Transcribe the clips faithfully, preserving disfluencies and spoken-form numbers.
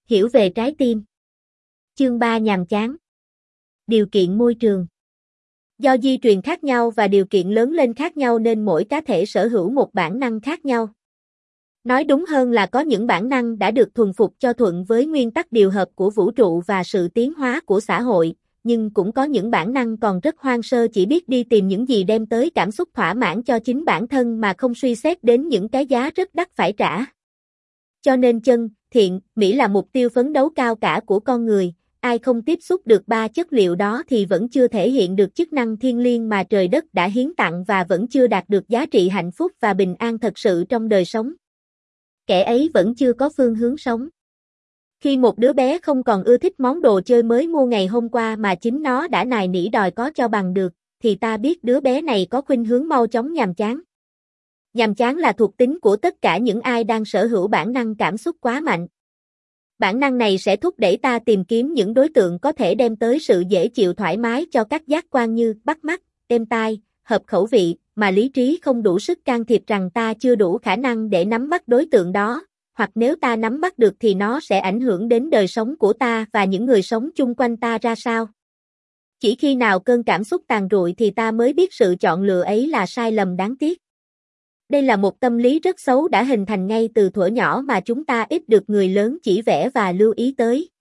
Hiểu về trái tim. Chương ba nhàm chán. Điều kiện môi trường. Do di truyền khác nhau và điều kiện lớn lên khác nhau nên mỗi cá thể sở hữu một bản năng khác nhau. Nói đúng hơn là có những bản năng đã được thuần phục cho thuận với nguyên tắc điều hợp của vũ trụ và sự tiến hóa của xã hội, nhưng cũng có những bản năng còn rất hoang sơ chỉ biết đi tìm những gì đem tới cảm xúc thỏa mãn cho chính bản thân mà không suy xét đến những cái giá rất đắt phải trả. Cho nên chân, thiện, mỹ là mục tiêu phấn đấu cao cả của con người, ai không tiếp xúc được ba chất liệu đó thì vẫn chưa thể hiện được chức năng thiêng liêng mà trời đất đã hiến tặng và vẫn chưa đạt được giá trị hạnh phúc và bình an thật sự trong đời sống. Kẻ ấy vẫn chưa có phương hướng sống. Khi một đứa bé không còn ưa thích món đồ chơi mới mua ngày hôm qua mà chính nó đã nài nỉ đòi có cho bằng được, thì ta biết đứa bé này có khuynh hướng mau chóng nhàm chán. Nhàm chán là thuộc tính của tất cả những ai đang sở hữu bản năng cảm xúc quá mạnh. Bản năng này sẽ thúc đẩy ta tìm kiếm những đối tượng có thể đem tới sự dễ chịu thoải mái cho các giác quan như bắt mắt, êm tai, hợp khẩu vị, mà lý trí không đủ sức can thiệp rằng ta chưa đủ khả năng để nắm bắt đối tượng đó, hoặc nếu ta nắm bắt được thì nó sẽ ảnh hưởng đến đời sống của ta và những người sống chung quanh ta ra sao. Chỉ khi nào cơn cảm xúc tàn rụi thì ta mới biết sự chọn lựa ấy là sai lầm đáng tiếc. Đây là một tâm lý rất xấu đã hình thành ngay từ thuở nhỏ mà chúng ta ít được người lớn chỉ vẽ và lưu ý tới.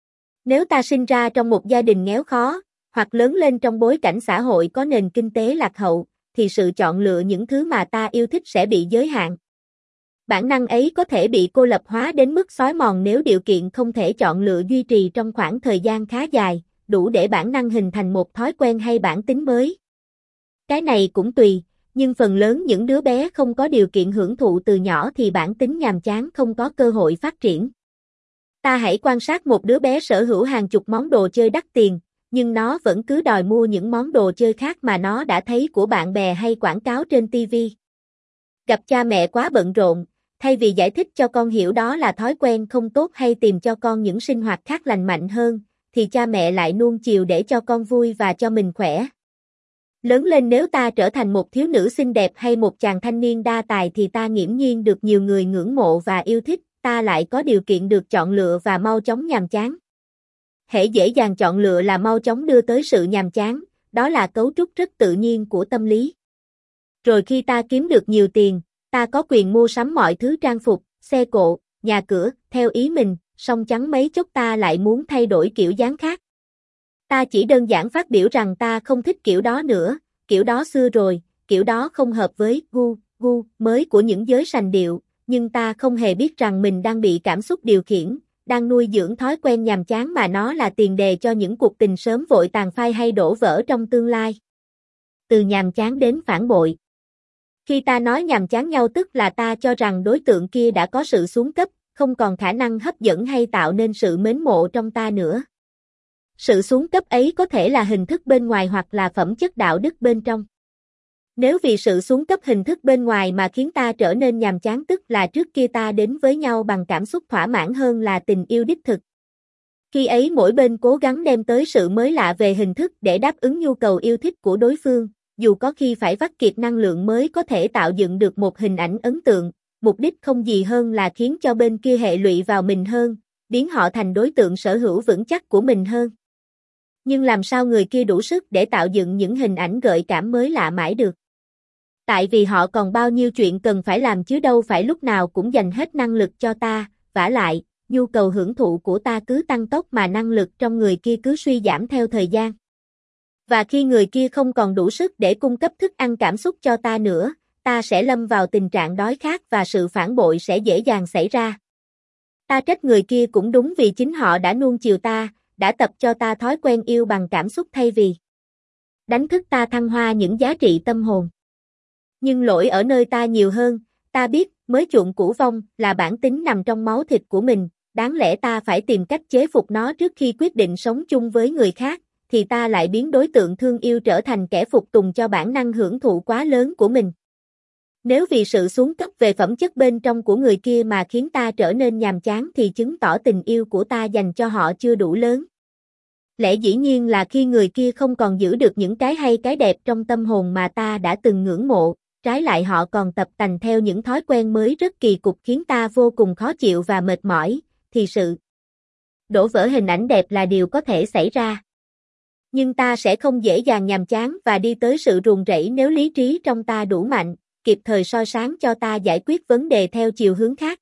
Nếu ta sinh ra trong một gia đình nghèo khó, hoặc lớn lên trong bối cảnh xã hội có nền kinh tế lạc hậu, thì sự chọn lựa những thứ mà ta yêu thích sẽ bị giới hạn. Bản năng ấy có thể bị cô lập hóa đến mức xói mòn nếu điều kiện không thể chọn lựa duy trì trong khoảng thời gian khá dài, đủ để bản năng hình thành một thói quen hay bản tính mới. Cái này cũng tùy, nhưng phần lớn những đứa bé không có điều kiện hưởng thụ từ nhỏ thì bản tính nhàm chán không có cơ hội phát triển. Ta hãy quan sát một đứa bé sở hữu hàng chục món đồ chơi đắt tiền, nhưng nó vẫn cứ đòi mua những món đồ chơi khác mà nó đã thấy của bạn bè hay quảng cáo trên ti vi. Gặp cha mẹ quá bận rộn, thay vì giải thích cho con hiểu đó là thói quen không tốt hay tìm cho con những sinh hoạt khác lành mạnh hơn, thì cha mẹ lại nuông chiều để cho con vui và cho mình khỏe. Lớn lên nếu ta trở thành một thiếu nữ xinh đẹp hay một chàng thanh niên đa tài thì ta nghiễm nhiên được nhiều người ngưỡng mộ và yêu thích, ta lại có điều kiện được chọn lựa và mau chóng nhàm chán. Hễ dễ dàng chọn lựa là mau chóng đưa tới sự nhàm chán, đó là cấu trúc rất tự nhiên của tâm lý. Rồi khi ta kiếm được nhiều tiền, ta có quyền mua sắm mọi thứ trang phục, xe cộ, nhà cửa, theo ý mình, song chẳng mấy chốc ta lại muốn thay đổi kiểu dáng khác. Ta chỉ đơn giản phát biểu rằng ta không thích kiểu đó nữa, kiểu đó xưa rồi, kiểu đó không hợp với gu, gu mới của những giới sành điệu, nhưng ta không hề biết rằng mình đang bị cảm xúc điều khiển, đang nuôi dưỡng thói quen nhàm chán mà nó là tiền đề cho những cuộc tình sớm vội tàn phai hay đổ vỡ trong tương lai. Từ nhàm chán đến phản bội. Khi ta nói nhàm chán nhau tức là ta cho rằng đối tượng kia đã có sự xuống cấp, không còn khả năng hấp dẫn hay tạo nên sự mến mộ trong ta nữa. Sự xuống cấp ấy có thể là hình thức bên ngoài hoặc là phẩm chất đạo đức bên trong. Nếu vì sự xuống cấp hình thức bên ngoài mà khiến ta trở nên nhàm chán tức là trước kia ta đến với nhau bằng cảm xúc thỏa mãn hơn là tình yêu đích thực. Khi ấy mỗi bên cố gắng đem tới sự mới lạ về hình thức để đáp ứng nhu cầu yêu thích của đối phương, dù có khi phải vắt kiệt năng lượng mới có thể tạo dựng được một hình ảnh ấn tượng, mục đích không gì hơn là khiến cho bên kia hệ lụy vào mình hơn, biến họ thành đối tượng sở hữu vững chắc của mình hơn. Nhưng làm sao người kia đủ sức để tạo dựng những hình ảnh gợi cảm mới lạ mãi được? Tại vì họ còn bao nhiêu chuyện cần phải làm chứ đâu phải lúc nào cũng dành hết năng lực cho ta, vả lại, nhu cầu hưởng thụ của ta cứ tăng tốc mà năng lực trong người kia cứ suy giảm theo thời gian. Và khi người kia không còn đủ sức để cung cấp thức ăn cảm xúc cho ta nữa, ta sẽ lâm vào tình trạng đói khát và sự phản bội sẽ dễ dàng xảy ra. Ta trách người kia cũng đúng vì chính họ đã nuông chiều ta, đã tập cho ta thói quen yêu bằng cảm xúc thay vì đánh thức ta thăng hoa những giá trị tâm hồn. Nhưng lỗi ở nơi ta nhiều hơn, ta biết, mới chuộng cũ vong là bản tính nằm trong máu thịt của mình, đáng lẽ ta phải tìm cách chế phục nó trước khi quyết định sống chung với người khác, thì ta lại biến đối tượng thương yêu trở thành kẻ phục tùng cho bản năng hưởng thụ quá lớn của mình. Nếu vì sự xuống cấp về phẩm chất bên trong của người kia mà khiến ta trở nên nhàm chán thì chứng tỏ tình yêu của ta dành cho họ chưa đủ lớn. Lẽ dĩ nhiên là khi người kia không còn giữ được những cái hay cái đẹp trong tâm hồn mà ta đã từng ngưỡng mộ, trái lại họ còn tập tành theo những thói quen mới rất kỳ cục khiến ta vô cùng khó chịu và mệt mỏi, thì sự Đổ vỡ hình ảnh đẹp là điều có thể xảy ra. Nhưng ta sẽ không dễ dàng nhàm chán và đi tới sự ruồng rẫy nếu lý trí trong ta đủ mạnh, kịp thời soi sáng cho ta giải quyết vấn đề theo chiều hướng khác.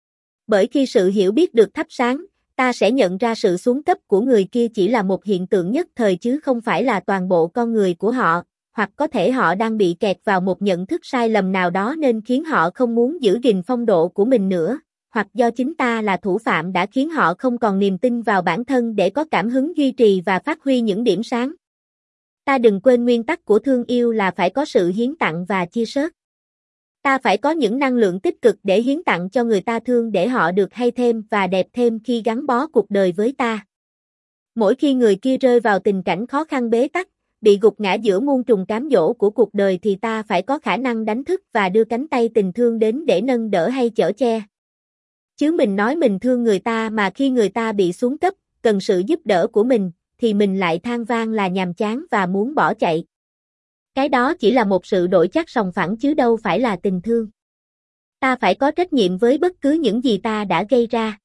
Bởi khi sự hiểu biết được thắp sáng, ta sẽ nhận ra sự xuống cấp của người kia chỉ là một hiện tượng nhất thời chứ không phải là toàn bộ con người của họ, hoặc có thể họ đang bị kẹt vào một nhận thức sai lầm nào đó nên khiến họ không muốn giữ gìn phong độ của mình nữa, hoặc do chính ta là thủ phạm đã khiến họ không còn niềm tin vào bản thân để có cảm hứng duy trì và phát huy những điểm sáng. Ta đừng quên nguyên tắc của thương yêu là phải có sự hiến tặng và chia sớt. Ta phải có những năng lượng tích cực để hiến tặng cho người ta thương để họ được hay thêm và đẹp thêm khi gắn bó cuộc đời với ta. Mỗi khi người kia rơi vào tình cảnh khó khăn bế tắc, bị gục ngã giữa muôn trùng cám dỗ của cuộc đời thì ta phải có khả năng đánh thức và đưa cánh tay tình thương đến để nâng đỡ hay chở che. Chứ mình nói mình thương người ta mà khi người ta bị xuống cấp, cần sự giúp đỡ của mình, thì mình lại than vang là nhàm chán và muốn bỏ chạy. Cái đó chỉ là một sự đổi chác sòng phẳng chứ đâu phải là tình thương. Ta phải có trách nhiệm với bất cứ những gì ta đã gây ra.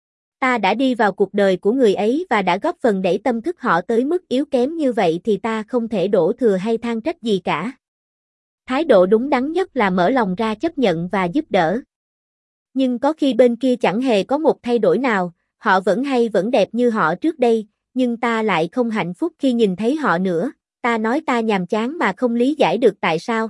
Ta đã đi vào cuộc đời của người ấy và đã góp phần đẩy tâm thức họ tới mức yếu kém như vậy thì ta không thể đổ thừa hay than trách gì cả. Thái độ đúng đắn nhất là mở lòng ra chấp nhận và giúp đỡ. Nhưng có khi bên kia chẳng hề có một thay đổi nào, họ vẫn hay vẫn đẹp như họ trước đây, nhưng ta lại không hạnh phúc khi nhìn thấy họ nữa, ta nói ta nhàm chán mà không lý giải được tại sao.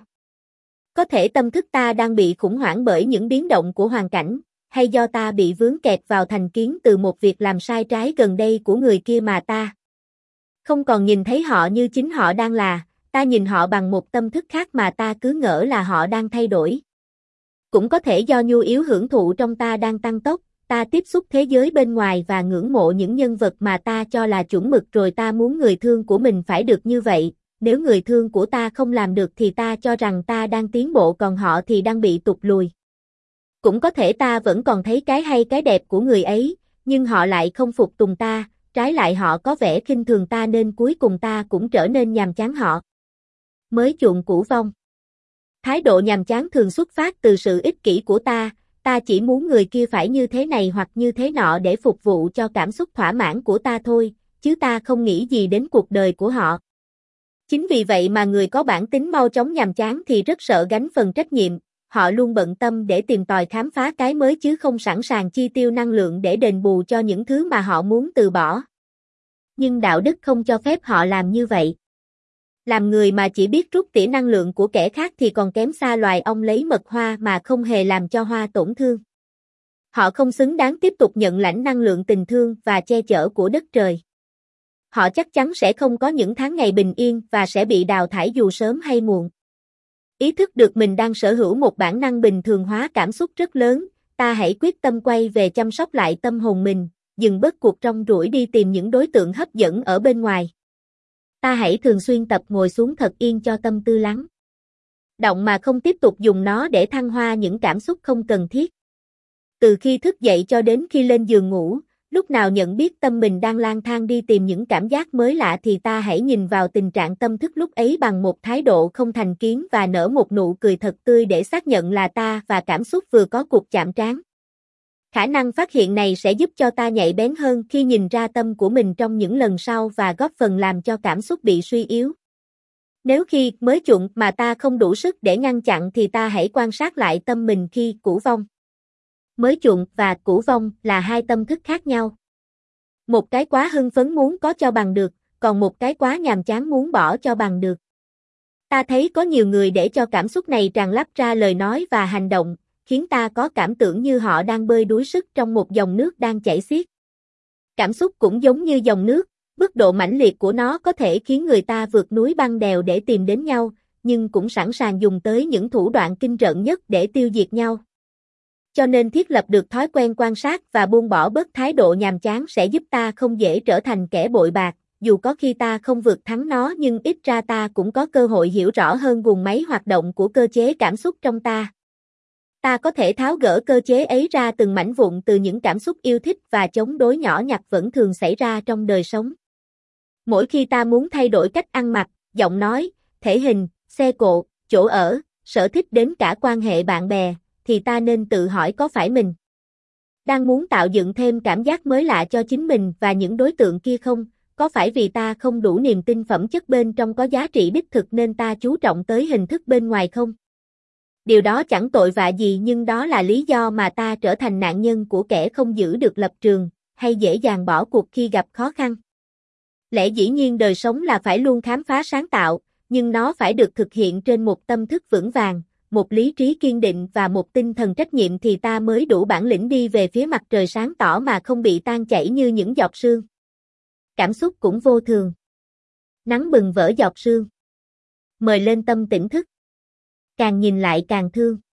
Có thể tâm thức ta đang bị khủng hoảng bởi những biến động của hoàn cảnh, hay do ta bị vướng kẹt vào thành kiến từ một việc làm sai trái gần đây của người kia mà ta không còn nhìn thấy họ như chính họ đang là, ta nhìn họ bằng một tâm thức khác mà ta cứ ngỡ là họ đang thay đổi. Cũng có thể do nhu yếu hưởng thụ trong ta đang tăng tốc, ta tiếp xúc thế giới bên ngoài và ngưỡng mộ những nhân vật mà ta cho là chuẩn mực rồi ta muốn người thương của mình phải được như vậy, nếu người thương của ta không làm được thì ta cho rằng ta đang tiến bộ còn họ thì đang bị tụt lùi. Cũng có thể ta vẫn còn thấy cái hay cái đẹp của người ấy, nhưng họ lại không phục tùng ta, trái lại họ có vẻ khinh thường ta nên cuối cùng ta cũng trở nên nhàm chán họ. Mới chuộng cũ vong. Thái độ nhàm chán thường xuất phát từ sự ích kỷ của ta, ta chỉ muốn người kia phải như thế này hoặc như thế nọ để phục vụ cho cảm xúc thỏa mãn của ta thôi, chứ ta không nghĩ gì đến cuộc đời của họ. Chính vì vậy mà người có bản tính mau chóng nhàm chán thì rất sợ gánh phần trách nhiệm, họ luôn bận tâm để tìm tòi khám phá cái mới chứ không sẵn sàng chi tiêu năng lượng để đền bù cho những thứ mà họ muốn từ bỏ. Nhưng đạo đức không cho phép họ làm như vậy. Làm người mà chỉ biết rút tỉa năng lượng của kẻ khác thì còn kém xa loài ong lấy mật hoa mà không hề làm cho hoa tổn thương. Họ không xứng đáng tiếp tục nhận lãnh năng lượng tình thương và che chở của đất trời. Họ chắc chắn sẽ không có những tháng ngày bình yên và sẽ bị đào thải dù sớm hay muộn. Ý thức được mình đang sở hữu một bản năng bình thường hóa cảm xúc rất lớn, ta hãy quyết tâm quay về chăm sóc lại tâm hồn mình, dừng bớt cuộc rong ruổi đi tìm những đối tượng hấp dẫn ở bên ngoài. Ta hãy thường xuyên tập ngồi xuống thật yên cho tâm tư lắng động mà không tiếp tục dùng nó để thăng hoa những cảm xúc không cần thiết. Từ khi thức dậy cho đến khi lên giường ngủ, lúc nào nhận biết tâm mình đang lang thang đi tìm những cảm giác mới lạ thì ta hãy nhìn vào tình trạng tâm thức lúc ấy bằng một thái độ không thành kiến và nở một nụ cười thật tươi để xác nhận là ta và cảm xúc vừa có cuộc chạm trán. Khả năng phát hiện này sẽ giúp cho ta nhạy bén hơn khi nhìn ra tâm của mình trong những lần sau và góp phần làm cho cảm xúc bị suy yếu. Nếu khi mới chuộng mà ta không đủ sức để ngăn chặn thì ta hãy quan sát lại tâm mình khi cũ vong. Mới chuộng và cũ vong là hai tâm thức khác nhau. Một cái quá hưng phấn muốn có cho bằng được, còn một cái quá nhàm chán muốn bỏ cho bằng được. Ta thấy có nhiều người để cho cảm xúc này tràn lắp ra lời nói và hành động, khiến ta có cảm tưởng như họ đang bơi đuối sức trong một dòng nước đang chảy xiết. Cảm xúc cũng giống như dòng nước, mức độ mãnh liệt của nó có thể khiến người ta vượt núi băng đèo để tìm đến nhau, nhưng cũng sẵn sàng dùng tới những thủ đoạn kinh rợn nhất để tiêu diệt nhau. Cho nên thiết lập được thói quen quan sát và buông bỏ bớt thái độ nhàm chán sẽ giúp ta không dễ trở thành kẻ bội bạc, dù có khi ta không vượt thắng nó nhưng ít ra ta cũng có cơ hội hiểu rõ hơn guồng máy hoạt động của cơ chế cảm xúc trong ta. Ta có thể tháo gỡ cơ chế ấy ra từng mảnh vụn từ những cảm xúc yêu thích và chống đối nhỏ nhặt vẫn thường xảy ra trong đời sống. Mỗi khi ta muốn thay đổi cách ăn mặc, giọng nói, thể hình, xe cộ, chỗ ở, sở thích đến cả quan hệ bạn bè, thì ta nên tự hỏi có phải mình Đang muốn tạo dựng thêm cảm giác mới lạ cho chính mình và những đối tượng kia không? Có phải vì ta không đủ niềm tin phẩm chất bên trong có giá trị đích thực nên ta chú trọng tới hình thức bên ngoài không? Điều đó chẳng tội vạ gì nhưng đó là lý do mà ta trở thành nạn nhân của kẻ không giữ được lập trường, hay dễ dàng bỏ cuộc khi gặp khó khăn. Lẽ dĩ nhiên đời sống là phải luôn khám phá sáng tạo, nhưng nó phải được thực hiện trên một tâm thức vững vàng, một lý trí kiên định và một tinh thần trách nhiệm thì ta mới đủ bản lĩnh đi về phía mặt trời sáng tỏ mà không bị tan chảy như những giọt sương. Cảm xúc cũng vô thường. Nắng bừng vỡ giọt sương. Mời lên tâm tỉnh thức. Càng nhìn lại càng thương.